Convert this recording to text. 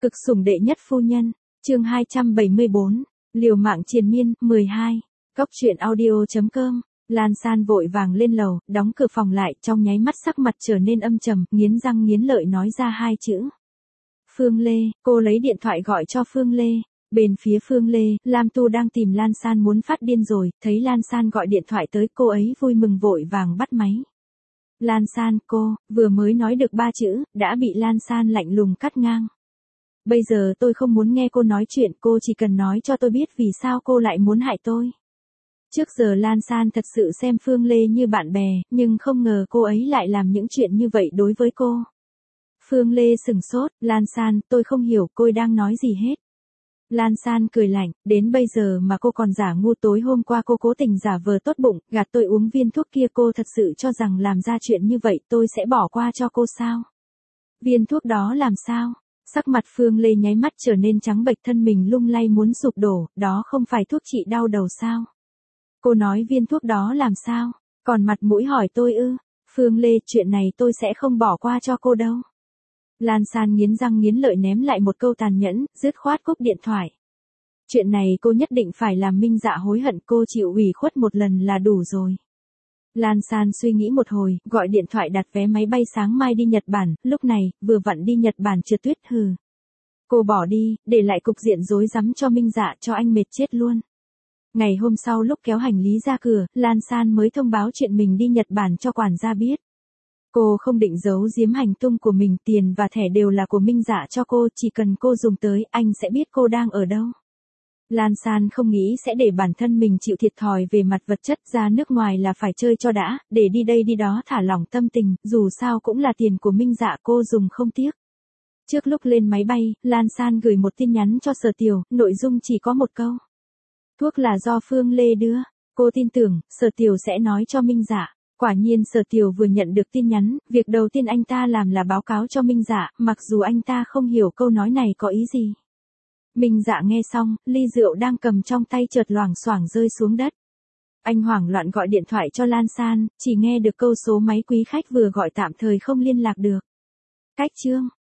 Cực sủng đệ nhất phu nhân, chương 274, liều mạng triền miên, 12. Cốc truyện audio.com. Lan San vội vàng lên lầu, đóng cửa phòng lại, trong nháy mắt sắc mặt trở nên âm trầm, nghiến răng nghiến lợi nói ra hai chữ. Phương Lê, cô lấy điện thoại gọi cho Phương Lê. Bên phía Phương Lê, Lam Tu đang tìm Lan San muốn phát điên rồi, thấy Lan San gọi điện thoại tới, cô ấy vui mừng vội vàng bắt máy. Lan San, cô, vừa mới nói được 3 chữ, đã bị Lan San lạnh lùng cắt ngang. Bây giờ tôi không muốn nghe cô nói chuyện, cô chỉ cần nói cho tôi biết vì sao cô lại muốn hại tôi. Trước giờ Lan San thật sự xem Phương Lê như bạn bè, nhưng không ngờ cô ấy lại làm những chuyện như vậy đối với cô. Phương Lê sửng sốt, Lan San, tôi không hiểu cô đang nói gì hết. Lan San cười lạnh, đến bây giờ mà cô còn giả ngu, tối hôm qua cô cố tình giả vờ tốt bụng, gạt tôi uống viên thuốc kia, cô thật sự cho rằng làm ra chuyện như vậy tôi sẽ bỏ qua cho cô sao? Viên thuốc đó làm sao? Sắc mặt Phương Lê nháy mắt trở nên trắng bệch, thân mình lung lay muốn sụp đổ, đó không phải thuốc trị đau đầu sao? Cô nói viên thuốc đó làm sao? Còn mặt mũi hỏi tôi ư? Phương Lê, chuyện này tôi sẽ không bỏ qua cho cô đâu. Lan San nghiến răng nghiến lợi ném lại một câu tàn nhẫn, dứt khoát cúp điện thoại. Chuyện này cô nhất định phải làm Minh Dạ hối hận, cô chịu ủy khuất một lần là đủ rồi. Lan San suy nghĩ một hồi, gọi điện thoại đặt vé máy bay sáng mai đi Nhật Bản, lúc này, vừa vặn đi Nhật Bản trượt tuyết hừ. Cô bỏ đi, để lại cục diện rối rắm cho Minh Dạ, cho anh mệt chết luôn. Ngày hôm sau lúc kéo hành lý ra cửa, Lan San mới thông báo chuyện mình đi Nhật Bản cho quản gia biết. Cô không định giấu giếm hành tung của mình, tiền và thẻ đều là của Minh Dạ cho cô, chỉ cần cô dùng tới, anh sẽ biết cô đang ở đâu. Lan San không nghĩ sẽ để bản thân mình chịu thiệt thòi về mặt vật chất, ra nước ngoài là phải chơi cho đã, để đi đây đi đó thả lỏng tâm tình, dù sao cũng là tiền của Minh Dạ, cô dùng không tiếc. Trước lúc lên máy bay, Lan San gửi một tin nhắn cho Sở Tiểu, nội dung chỉ có một câu. Thuốc là do Phương Lê đưa, cô tin tưởng, Sở Tiểu sẽ nói cho Minh Dạ. Quả nhiên Sở Tiểu vừa nhận được tin nhắn, việc đầu tiên anh ta làm là báo cáo cho Minh Dạ, mặc dù anh ta không hiểu câu nói này có ý gì. Minh Dạ nghe xong, ly rượu đang cầm trong tay chợt loảng xoảng rơi xuống đất. Anh hoảng loạn gọi điện thoại cho Lan San, chỉ nghe được câu số máy quý khách vừa gọi tạm thời không liên lạc được. Cách chương